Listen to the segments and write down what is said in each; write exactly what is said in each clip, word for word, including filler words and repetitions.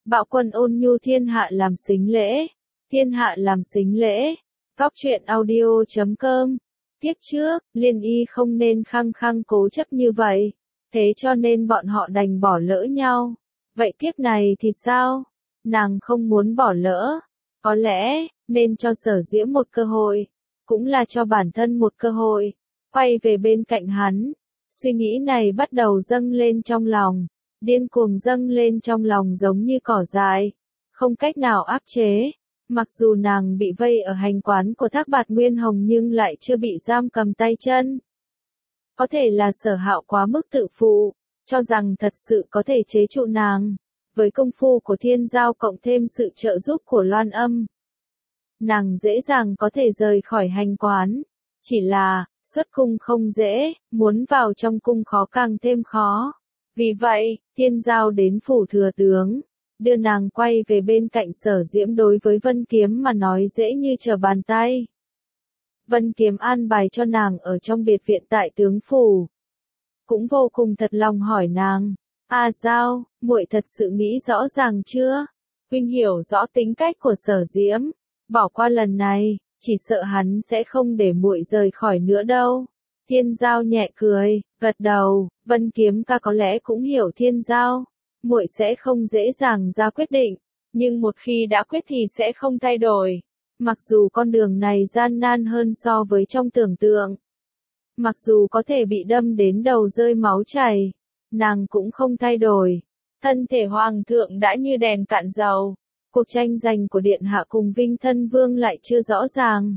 Bạo quân ôn nhu thiên hạ làm xính lễ, thiên hạ làm xính lễ. Góc truyện audio chấm com. Tiếp trước, Liên Y không nên khăng khăng cố chấp như vậy, thế cho nên bọn họ đành bỏ lỡ nhau. Vậy kiếp này thì sao? Nàng không muốn bỏ lỡ, có lẽ nên cho Sở Diễm một cơ hội, cũng là cho bản thân một cơ hội, quay về bên cạnh hắn. Suy nghĩ này bắt đầu dâng lên trong lòng, điên cuồng dâng lên trong lòng giống như cỏ dại, không cách nào áp chế. Mặc dù nàng bị vây ở hành quán của Thác Bạt Nguyên Hồng nhưng lại chưa bị giam cầm tay chân. Có thể là Sở Hạo quá mức tự phụ, cho rằng thật sự có thể chế trụ nàng. Với công phu của Thiên Giao cộng thêm sự trợ giúp của Loan Âm, nàng dễ dàng có thể rời khỏi hành quán. Chỉ là, xuất cung không dễ, muốn vào trong cung khó càng thêm khó. Vì vậy, Thiên Giao đến phủ thừa tướng, đưa nàng quay về bên cạnh Sở Diễm. Đối với Vân Kiếm mà nói dễ như trở bàn tay. Vân Kiếm an bài cho nàng ở trong biệt viện tại tướng phủ, cũng vô cùng thật lòng hỏi nàng: "A Giao, muội thật sự nghĩ rõ ràng chưa? Huynh hiểu rõ tính cách của Sở Diễm, bỏ qua lần này, chỉ sợ hắn sẽ không để muội rời khỏi nữa đâu." Thiên Giao nhẹ cười, gật đầu. Vân Kiếm ca có lẽ cũng hiểu Thiên Giao, muội sẽ không dễ dàng ra quyết định, nhưng một khi đã quyết thì sẽ không thay đổi. Mặc dù con đường này gian nan hơn so với trong tưởng tượng, mặc dù có thể bị đâm đến đầu rơi máu chảy, nàng cũng không thay đổi. Thân thể hoàng thượng đã như đèn cạn dầu, cuộc tranh giành của điện hạ cùng Vinh Thân Vương lại chưa rõ ràng.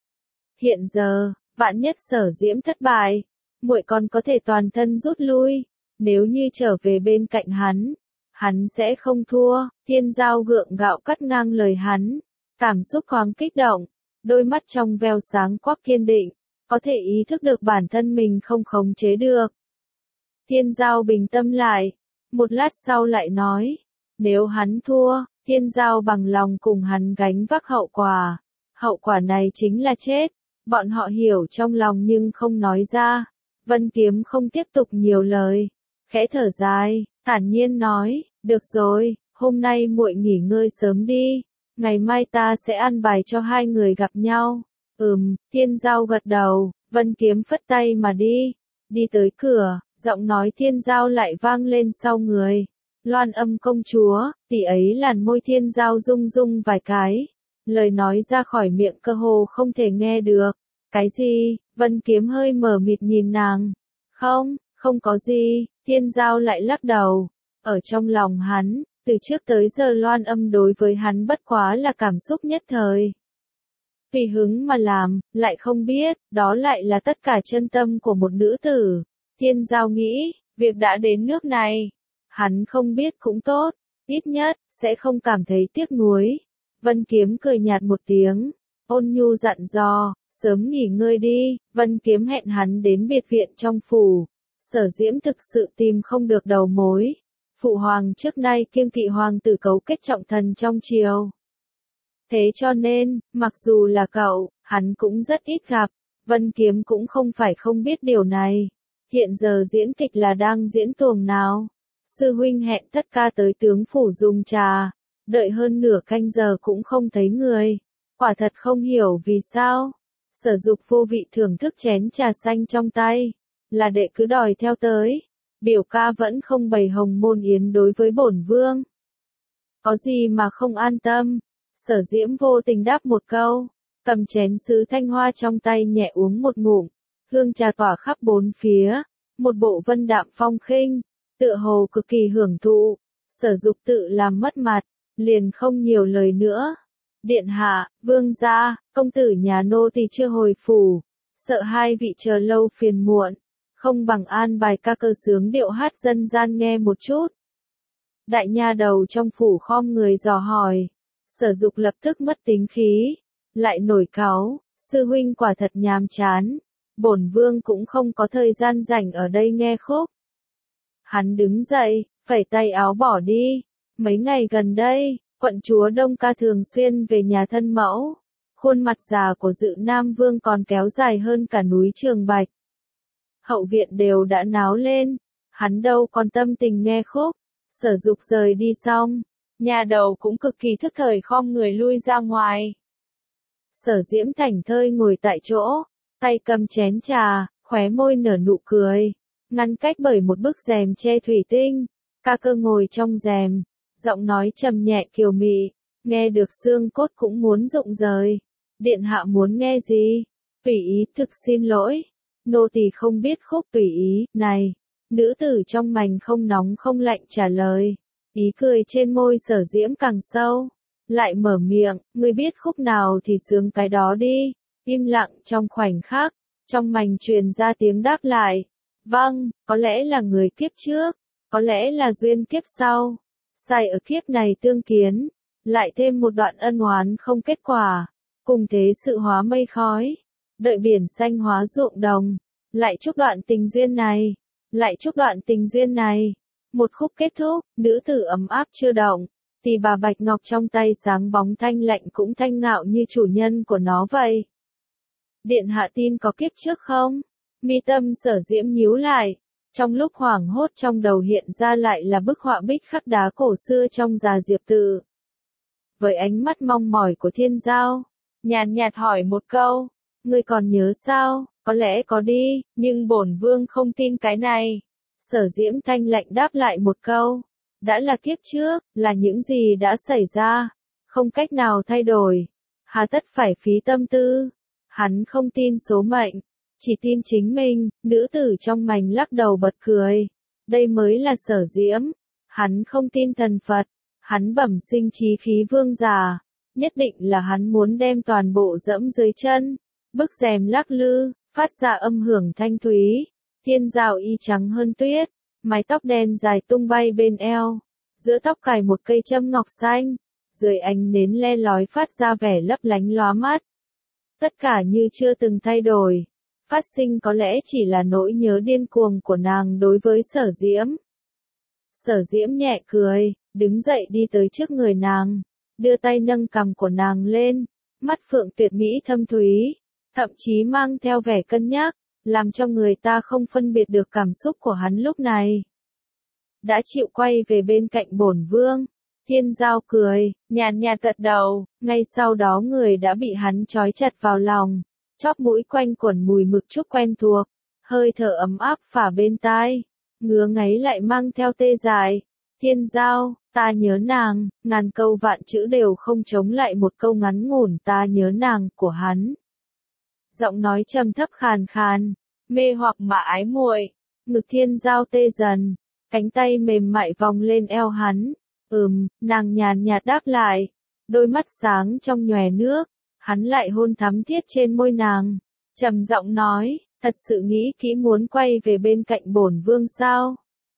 Hiện giờ, vạn nhất Sở Diễm thất bại, muội còn có thể toàn thân rút lui, nếu như trở về bên cạnh hắn, hắn sẽ không thua. Thiên Giao gượng gạo cắt ngang lời hắn, cảm xúc thoáng kích động, đôi mắt trong veo sáng quắc kiên định, có thể ý thức được bản thân mình không khống chế được. Thiên Giao bình tâm lại, một lát sau lại nói, nếu hắn thua, Thiên Giao bằng lòng cùng hắn gánh vác hậu quả. Hậu quả này chính là chết. Bọn họ hiểu trong lòng nhưng không nói ra. Vân Kiếm không tiếp tục nhiều lời, khẽ thở dài, thản nhiên nói, được rồi, hôm nay muội nghỉ ngơi sớm đi, ngày mai ta sẽ an bài cho hai người gặp nhau. Ừm. Thiên Giao gật đầu. Vân Kiếm phất tay mà đi. Đi tới cửa, giọng nói Thiên Giao lại vang lên sau người. Loan Âm công chúa. Tỷ ấy làn môi Thiên Giao rung rung vài cái, lời nói ra khỏi miệng cơ hồ không thể nghe được. Cái gì? Vân Kiếm hơi mờ mịt nhìn nàng. Không, không có gì. Thiên Giao lại lắc đầu. Ở trong lòng hắn, từ trước tới giờ Loan Âm đối với hắn bất quá là cảm xúc nhất thời, tùy hứng mà làm, lại không biết, đó lại là tất cả chân tâm của một nữ tử. Thiên Giao nghĩ, việc đã đến nước này, hắn không biết cũng tốt, ít nhất, sẽ không cảm thấy tiếc nuối. Vân Kiếm cười nhạt một tiếng, ôn nhu dặn dò, sớm nghỉ ngơi đi. Vân Kiếm hẹn hắn đến biệt viện trong phủ. Sở Diễm thực sự tìm không được đầu mối. Phụ hoàng trước nay kiêng kỵ hoàng tử cấu kết trọng thần trong triều. Thế cho nên, mặc dù là cậu, hắn cũng rất ít gặp. Vân Kiếm cũng không phải không biết điều này. Hiện giờ diễn kịch là đang diễn tuồng nào. Sư huynh hẹn tất ca tới tướng phủ dùng trà. Đợi hơn nửa canh giờ cũng không thấy người. Quả thật không hiểu vì sao. Sở Dục vô vị thưởng thức chén trà xanh trong tay. Là đệ cứ đòi theo tới. Biểu ca vẫn không bày hồng môn yến đối với bổn vương. Có gì mà không an tâm. Sở Diễm vô tình đáp một câu, cầm chén sứ thanh hoa trong tay nhẹ uống một ngụm, hương trà tỏa khắp bốn phía, một bộ vân đạm phong khinh, tựa hồ cực kỳ hưởng thụ. Sở Dục tự làm mất mặt, liền không nhiều lời nữa. Điện hạ, vương gia, công tử nhà nô tỳ chưa hồi phủ, sợ hai vị chờ lâu phiền muộn, không bằng an bài ca cơ sướng điệu hát dân gian nghe một chút. Đại nha đầu trong phủ khom người dò hỏi. Sở Dục lập tức mất tính khí, lại nổi cáu, sư huynh quả thật nhàm chán, bổn vương cũng không có thời gian rảnh ở đây nghe khúc. Hắn đứng dậy, phẩy tay áo bỏ đi. Mấy ngày gần đây, quận chúa Đông Ca thường xuyên về nhà thân mẫu, khuôn mặt già của Dự Nam Vương còn kéo dài hơn cả núi Trường Bạch. Hậu viện đều đã náo lên, hắn đâu còn tâm tình nghe khúc. Sở Dục rời đi xong, nhà đầu cũng cực kỳ thức thời khom người lui ra ngoài. Sở Diễm thảnh thơi ngồi tại chỗ, tay cầm chén trà, khóe môi nở nụ cười, ngăn cách bởi một bức rèm che thủy tinh. Ca Cơ ngồi trong rèm, giọng nói trầm nhẹ kiều mị, nghe được xương cốt cũng muốn rụng rời. Điện hạ muốn nghe gì? Tùy ý, thực xin lỗi. Nô tỳ không biết khúc tùy ý, này. Nữ tử trong mành không nóng không lạnh trả lời. Ý cười trên môi Sở Diễm càng sâu. Lại mở miệng, ngươi biết khúc nào thì sướng cái đó đi. Im lặng trong khoảnh khắc, trong mành truyền ra tiếng đáp lại. Vâng, có lẽ là người kiếp trước, có lẽ là duyên kiếp sau. Sai ở kiếp này tương kiến, lại thêm một đoạn ân oán không kết quả. Cùng thế sự hóa mây khói, đợi biển xanh hóa ruộng đồng. Lại chúc đoạn tình duyên này, lại chúc đoạn tình duyên này. Một khúc kết thúc, nữ tử ấm áp chưa động. Thì bà bạch ngọc trong tay sáng bóng thanh lạnh cũng thanh ngạo như chủ nhân của nó vậy. Điện hạ tin có kiếp trước không? Mi tâm Sở Diễm nhíu lại. Trong lúc hoảng hốt trong đầu hiện ra lại là bức họa bích khắc đá cổ xưa trong Già Diệp Tự. Với ánh mắt mong mỏi của Thiên Giao, nhàn nhạt hỏi một câu, ngươi còn nhớ sao? Có lẽ có đi, nhưng bổn vương không tin cái này. Sở Diễm thanh lạnh đáp lại một câu, đã là kiếp trước, là những gì đã xảy ra, không cách nào thay đổi, hà tất phải phí tâm tư. Hắn không tin số mệnh, chỉ tin chính mình. Nữ tử trong mành lắc đầu bật cười, đây mới là Sở Diễm. Hắn không tin thần Phật, hắn bẩm sinh chí khí vương giả, nhất định là hắn muốn đem toàn bộ dẫm dưới chân. Bức rèm lắc lư, phát ra âm hưởng thanh thúy. Thiên Giao y trắng hơn tuyết, mái tóc đen dài tung bay bên eo, giữa tóc cài một cây châm ngọc xanh, dưới ánh nến le lói phát ra vẻ lấp lánh lóa mắt. Tất cả như chưa từng thay đổi, phát sinh có lẽ chỉ là nỗi nhớ điên cuồng của nàng đối với Sở Diễm. Sở Diễm nhẹ cười, đứng dậy đi tới trước người nàng, đưa tay nâng cằm của nàng lên, mắt phượng tuyệt mỹ thâm thúy, thậm chí mang theo vẻ cân nhắc, làm cho người ta không phân biệt được cảm xúc của hắn lúc này. Đã chịu quay về bên cạnh bổn vương. Thiên Giao cười, nhàn nhạt gật đầu, ngay sau đó người đã bị hắn trói chặt vào lòng, chóp mũi quanh quẩn mùi mực trúc quen thuộc, hơi thở ấm áp phả bên tai, ngứa ngáy lại mang theo tê dại. Thiên Giao, ta nhớ nàng, ngàn câu vạn chữ đều không chống lại một câu ngắn ngủn ta nhớ nàng của hắn. Giọng nói trầm thấp khàn khàn, mê hoặc mà ái muội. Ngực Thiên Giao tê dần, cánh tay mềm mại vòng lên eo hắn. Ừm, nàng nhàn nhạt đáp lại, đôi mắt sáng trong nhòe nước, hắn lại hôn thắm thiết trên môi nàng, trầm giọng nói, thật sự nghĩ kỹ muốn quay về bên cạnh bổn vương sao?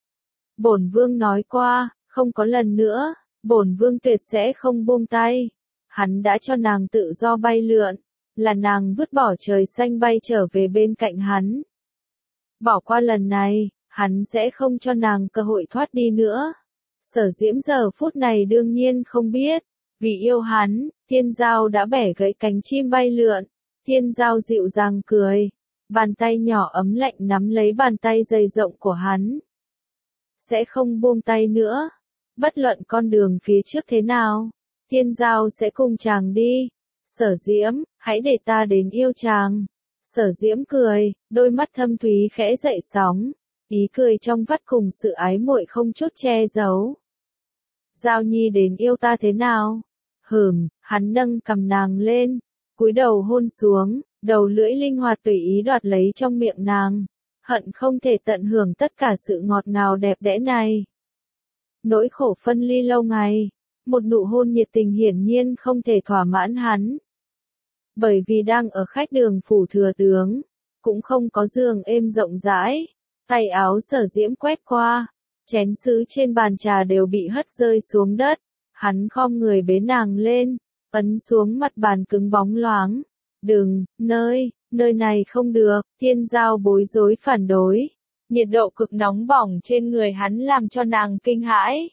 Bổn vương nói qua, không có lần nữa, bổn vương tuyệt sẽ không buông tay. Hắn đã cho nàng tự do bay lượn, là nàng vứt bỏ trời xanh bay trở về bên cạnh hắn. Bỏ qua lần này, hắn sẽ không cho nàng cơ hội thoát đi nữa. Sở Diễm giờ phút này đương nhiên không biết, vì yêu hắn, Thiên Giao đã bẻ gãy cánh chim bay lượn. Thiên Giao dịu dàng cười, bàn tay nhỏ ấm lạnh nắm lấy bàn tay dày rộng của hắn. Sẽ không buông tay nữa, bất luận con đường phía trước thế nào, Thiên Giao sẽ cùng chàng đi. Sở Diễm, hãy để ta đến yêu chàng. Sở Diễm cười, đôi mắt thâm thúy khẽ dậy sóng, ý cười trong vắt cùng sự ái muội không chút che giấu. Giao Nhi đến yêu ta thế nào? Hừm, hắn nâng cầm nàng lên, cúi đầu hôn xuống, đầu lưỡi linh hoạt tùy ý đoạt lấy trong miệng nàng, hận không thể tận hưởng tất cả sự ngọt ngào đẹp đẽ này. Nỗi khổ phân ly lâu ngày, một nụ hôn nhiệt tình hiển nhiên không thể thỏa mãn hắn. Bởi vì đang ở khách đường phủ thừa tướng, cũng không có giường êm rộng rãi, tay áo Sở Diễm quét qua, chén sứ trên bàn trà đều bị hất rơi xuống đất, hắn khom người bế nàng lên, ấn xuống mặt bàn cứng bóng loáng. Đừng, nơi, nơi này không được. Thiên Giao bối rối phản đối, nhiệt độ cực nóng bỏng trên người hắn làm cho nàng kinh hãi.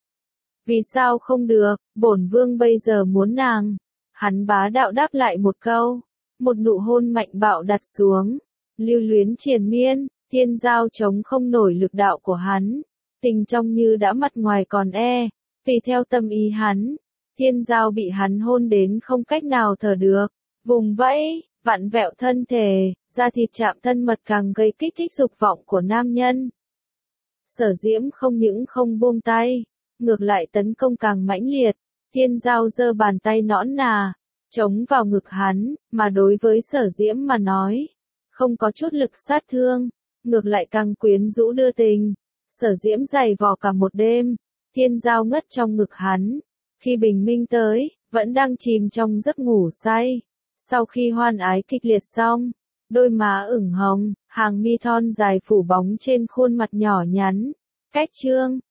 Vì sao không được, bổn vương bây giờ muốn nàng. Hắn bá đạo đáp lại một câu, một nụ hôn mạnh bạo đặt xuống, lưu luyến triền miên. Thiên Giao chống không nổi lực đạo của hắn, tình trong như đã mặt ngoài còn e, Tùy theo tâm ý hắn, Thiên Giao bị hắn hôn đến không cách nào thở được, vùng vẫy, vặn vẹo thân thể, da thịt chạm thân mật càng gây kích thích dục vọng của nam nhân. Sở Diễm không những không buông tay, ngược lại tấn công càng mãnh liệt, Thiên Giao giơ bàn tay nõn nà, chống vào ngực hắn, mà đối với Sở Diễm mà nói, không có chút lực sát thương, ngược lại càng quyến rũ đưa tình. Sở Diễm giày vò cả một đêm, Thiên Giao ngất trong ngực hắn, khi bình minh tới, vẫn đang chìm trong giấc ngủ say. Sau khi hoan ái kịch liệt xong, đôi má ửng hồng, hàng mi thon dài phủ bóng trên khuôn mặt nhỏ nhắn, cách trương,